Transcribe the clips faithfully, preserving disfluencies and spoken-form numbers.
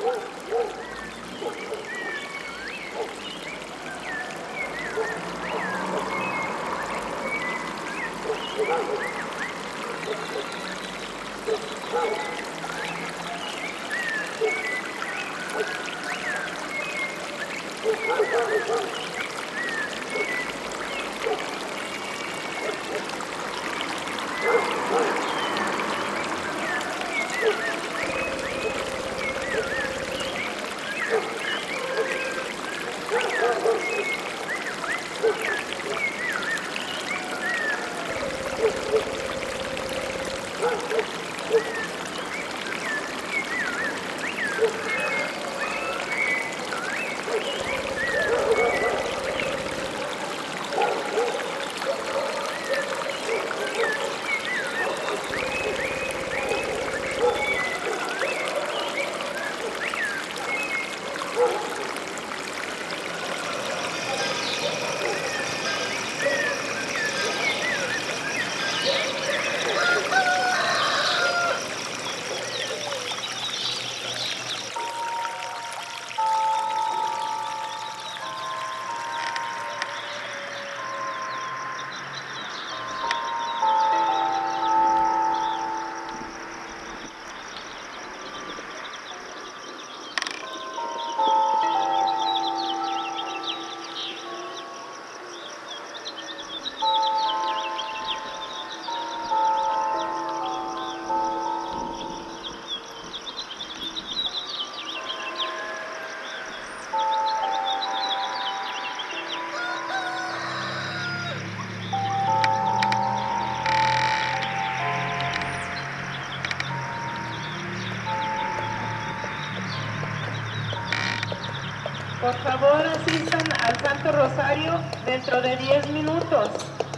Por favor, asistan al Santo Rosario dentro de diez minutos.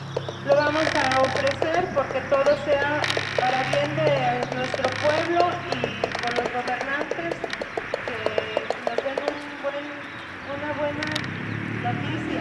Lo vamos a ofrecer porque todo sea para bien de nuestro pueblo y por los gobernantes que nos den un buen, una buena noticia.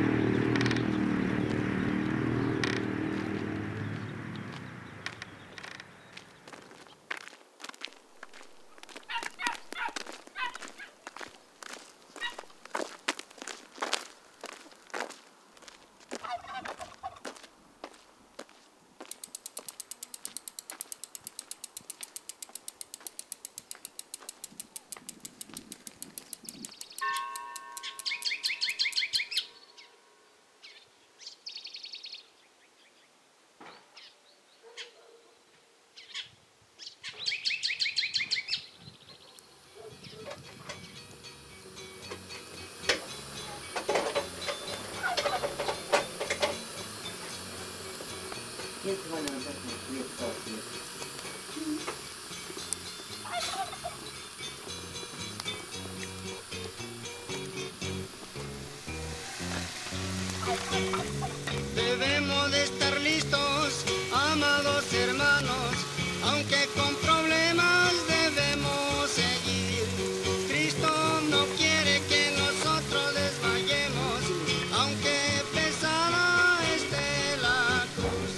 Debemos de estar listos, amados hermanos, aunque con problemas debemos seguir. Cristo no quiere que nosotros desmayemos, aunque pesada esté la cruz.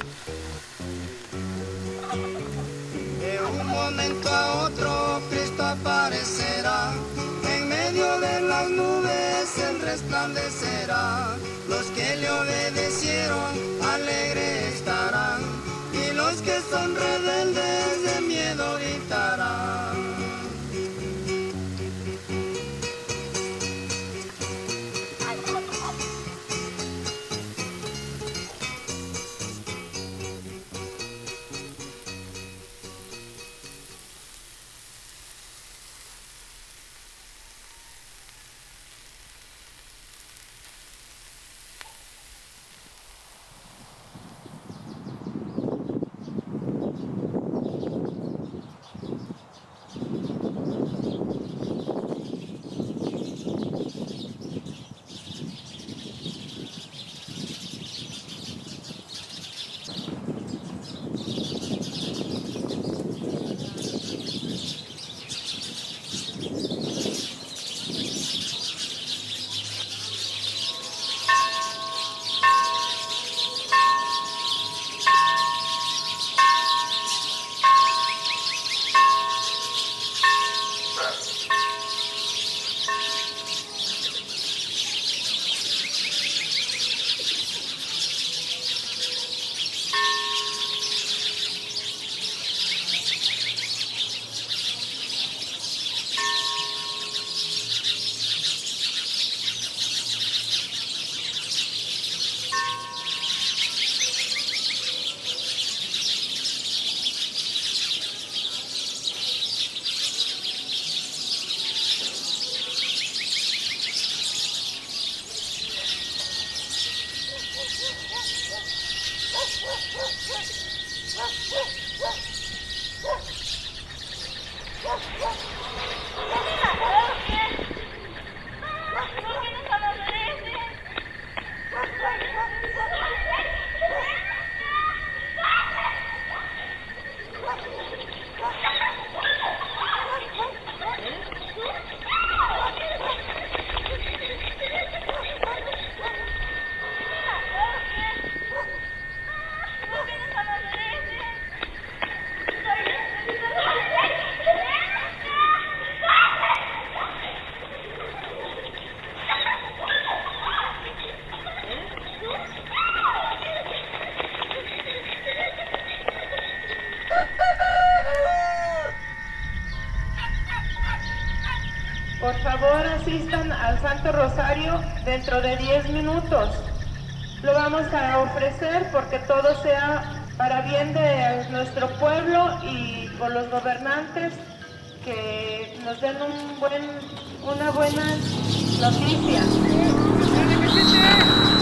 De un momento a otro Cristo aparecerá, en medio de las nubes Él resplandecerá. Los que le obedecieron alegres estarán, y los que son rebeldes de miedo gritarán. Por favor, asistan al Santo Rosario dentro de diez minutos. Lo vamos a ofrecer porque todo sea para bien de nuestro pueblo y por los gobernantes que nos den un buen, una buena noticia.